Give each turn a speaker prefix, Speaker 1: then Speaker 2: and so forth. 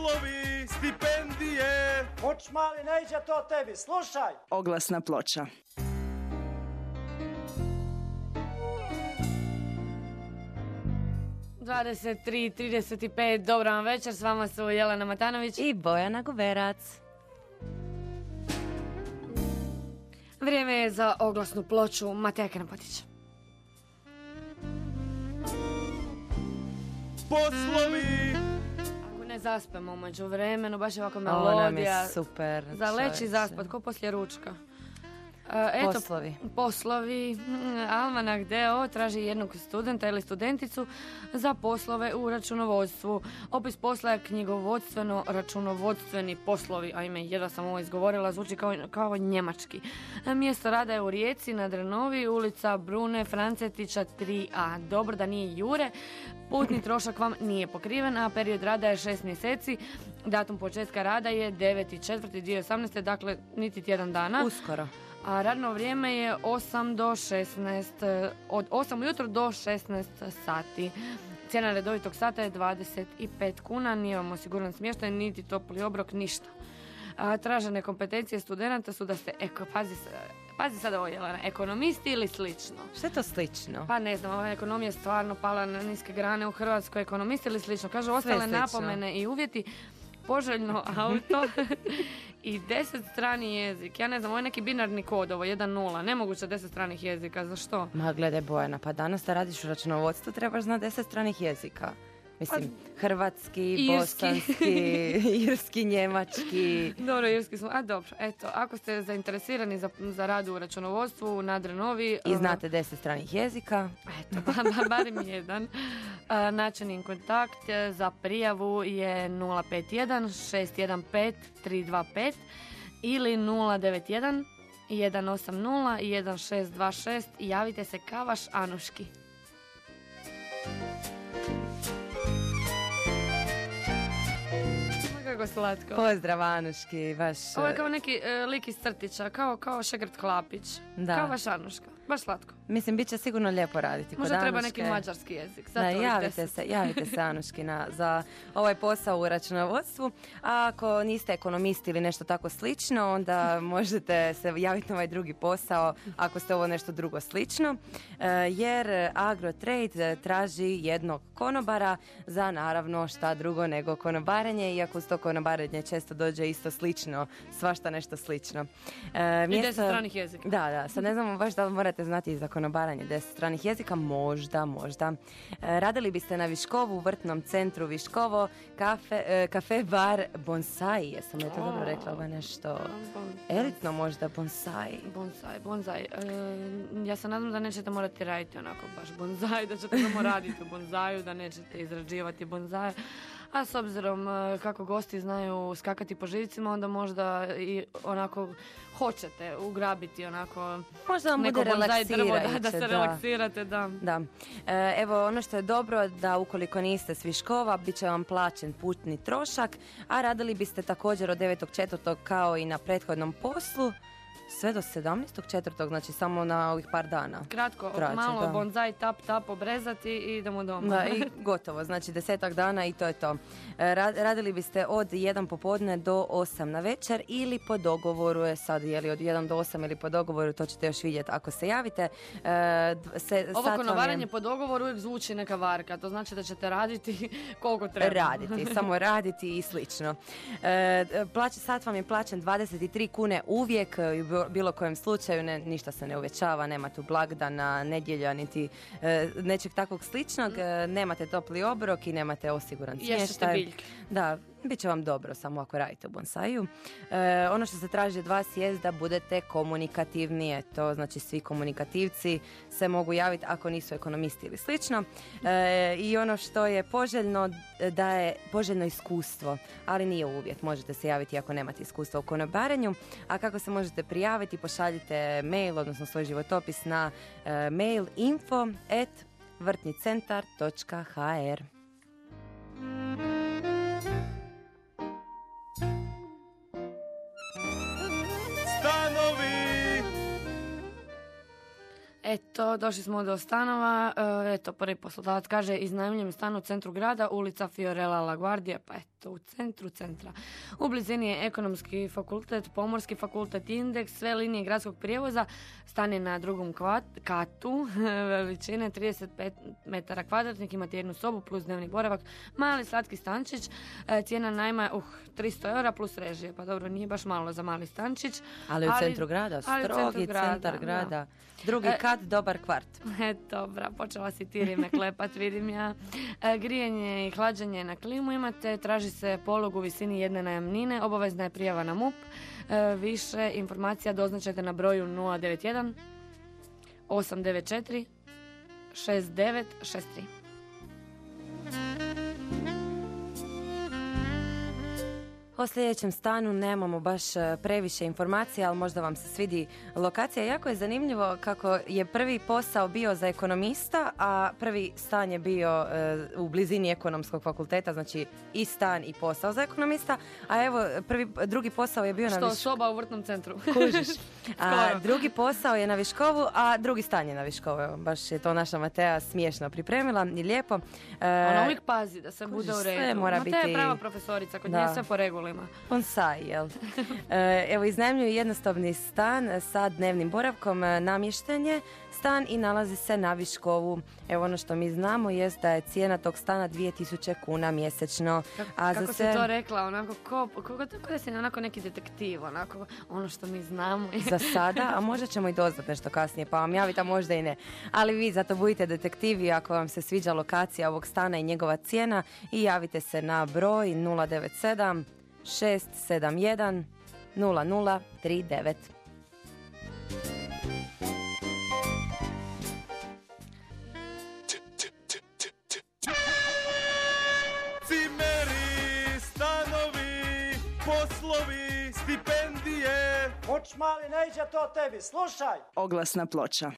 Speaker 1: poslovi, stipendije.
Speaker 2: Uč mali, ne iđe to tebi, slušaj.
Speaker 3: Oglasna ploča.
Speaker 4: Dvadeset 3:35, dobra vam večer, s vama su Jelena Matanović
Speaker 5: i Bojana Guberac.
Speaker 4: Vrijeme je za oglasnu ploču Mateja Knapotića.
Speaker 1: Poslovi.
Speaker 4: Ako ne zaspemo umeđu vremenu, baš je ovako
Speaker 5: Ovo nam je
Speaker 4: melodija.
Speaker 5: super.
Speaker 4: Za leći i zaspat, ko poslije ručka. Eto, poslovi. Almanak D.O. traži jednog studenta ili studenticu za poslove u računovodstvu. Opis posla je knjigovodstveno-računovodstveni poslovi. Ajme, jedva sam ovo izgovorila, zvuči kao njemački. Mjesto rada je u Rijeci, na Drenovi, ulica Brune Francetića 3A. Dobro da nije Jure. Putni trošak vam nije pokriven, a period rada je 6 mjeseci. Datum početka rada je 9.4.2018. Dakle, niti tjedan dana.
Speaker 5: Uskoro.
Speaker 4: A radno vrijeme je 8 do 16, od 8 ujutro do 16 sati. Cijena redovitog sata je 25 kuna, nije vam osiguran smještaj, niti topli obrok, ništa. Tražene kompetencije studenta su da ste, pazi sad ovo, Jelena, ekonomisti ili slično?
Speaker 5: Što je to slično?
Speaker 4: Pa ne znam, ova ekonomija je stvarno pala na niske grane u Hrvatskoj, ekonomisti ili slično. Kaže, ostale napomene i uvjeti, poželjno auto i 10 strani jezik. Ja ne znam, ovo je neki binarni kod, ovo 1-0. Nemoguće 10 stranih jezika, za što?
Speaker 5: Ma gledaj Bojana, pa danos da radiš u računovodstvu trebaš znati 10 stranih jezika. Mislim, hrvatski, irski, bosanski, irski, njemački.
Speaker 4: Dobro, irski smo. Dobro, eto, ako ste zainteresirani za rad u računovodstvu na Drenovi
Speaker 5: i znate 10 stranih jezika,
Speaker 4: eto, barem jedan. Način kontakt za prijavu je 051 615 325 ili 091 180 1626. Javite se Kavaš Anuški. Kako slatko.
Speaker 5: Pozdrav Anuški, baš...
Speaker 4: Ovo je kao neki lik iz crtića, kao Šegrt Klapić. Da. Kao vaš Anuška, baš slatko.
Speaker 5: Mislim, bit će sigurno lijepo raditi kod Anuške.
Speaker 4: Možda treba neki mađarski jezik.
Speaker 5: Da, javite se Anuški za ovaj posao u računovodstvu. A ako niste ekonomisti ili nešto tako slično, onda možete se javiti na ovaj drugi posao ako ste ovo nešto drugo slično. Jer Agrotrade traži jednog konobara za naravno šta drugo nego konobarenje, iako uz to konobarenje često dođe isto slično, svašta nešto slično.
Speaker 4: I 10 stranih jezika.
Speaker 5: Da, sad ne znamo baš da li morate znati i za konobaranje 10 stranih jezika, možda. Radili biste na Viškovu, u vrtnom centru Viškovo, kafe bar Bonsai, jesam je to dobro rekla, ovo je nešto elitno možda, Bonsai.
Speaker 4: Ja se nadam da nećete morati raditi onako baš bonsai, da ćete samo raditi u bonsaju, da nećete izrađivati bonsaje. A s obzirom kako gosti znaju skakati po živcima, onda možda i onako hoćete ugrabiti onako
Speaker 5: možda vam bude relaksirajuće,
Speaker 4: da se relaksirate, da.
Speaker 5: Evo, ono što je dobro da ukoliko niste s Viškova, bit će vam plaćen putni trošak, a radili biste također od 9.4. kao i na prethodnom poslu, sve do 17.4. znači samo na ovih par dana.
Speaker 4: Kratko, malo bonsai tap obrezati i idemo doma.
Speaker 5: Da, i gotovo, znači 10 dana i to je to. Radili biste od 1 popodne do 8 na večer ili po dogovoru, sad je li od 1 do 8 ili po dogovoru, to ćete još vidjeti ako se javite.
Speaker 4: Ovo konobaranje po dogovoru uvijek zvuči neka varka, to znači da ćete raditi koliko treba.
Speaker 5: Samo raditi i slično. Sat vam je plaćen 23 kune uvijek, u bilo kojem slučaju, ništa se ne uvećava, nema tu blagdana, nedjelja, niti nečeg takvog sličnog, nemate topli obrok i nemate osiguran smještaj. Da, bit će vam dobro samo ako radite u bonsaju. Ono što se traži od vas je da budete komunikativni, to znači svi komunikativci se mogu javiti ako nisu ekonomisti ili slično. I ono što je poželjno, da je poželjno iskustvo, ali nije uvjet, možete se javiti ako nemate iskustva u konobarenju. A kako se možete prijaviti, pošaljite mail, odnosno svoj životopis na mail info@vrtnicentar.hr.
Speaker 4: Eto, došli smo do stanova. Eto, prvi poslodavac kaže iznajmljujem stan u centru grada, ulica Fiorella LaGuardia, pa eto, u centru centra. U blizini je ekonomski fakultet, pomorski fakultet, indeks, sve linije gradskog prijevoza. Stan je na drugom katu, veličine 35 metara kvadratnih, imate jednu sobu plus dnevni boravak, mali slatki stančić, cijena najma 300 eura plus režije, pa dobro, nije baš malo za mali stančić.
Speaker 5: Ali u centru grada, strogi centar grada. Da. Drugi kat, dobar kvart.
Speaker 4: Dobra, počela si ti rime klepat, vidim ja. Grijanje i hlađenje na klimu imate, traži se polog u visini jedne najamnine, obavezna je prijava na MUP. Više informacija doznačajte na broju 091 894 6963.
Speaker 5: O sljedećem stanu nemamo baš previše informacija, ali možda vam se svidi lokacija. Jako je zanimljivo kako je prvi posao bio za ekonomista, a prvi stan je bio u blizini ekonomskog fakulteta, znači i stan i posao za ekonomista, a evo drugi posao je bio na
Speaker 4: soba u vrtnom centru.
Speaker 5: Kužiš. A drugi posao je na Viškovu, a drugi stan je na Viškovu. Evo, baš je to naša Matea smiješno pripremila i lijepo.
Speaker 4: Ona uvijek pazi da se bude u redu.
Speaker 5: Sve mora
Speaker 4: biti... Matea je prava profesorica, kod nje sve po regulima.
Speaker 5: Bonsai, jel? Evo, iznajmljuju jednostavni stan sa dnevnim boravkom, namješten je stan i nalazi se na Viškovu. Evo, ono što mi znamo jest da je cijena tog stana 2000 kuna mjesečno.
Speaker 4: Kako si to rekla, onako, kako da si onako neki detektiv, onako, ono što mi znamo.
Speaker 5: Za sada, a možda ćemo i doznat nešto kasnije, pa vam javite, a možda i ne. Ali vi zato budite detektivi ako vam se sviđa lokacija ovog stana i njegova cijena i javite se na broj 097 671 0039.
Speaker 1: Cimeri, stanovi, poslovi, stipendije.
Speaker 2: Uč mali, ne iđe to tebi, slušaj.
Speaker 3: Oglasna ploča.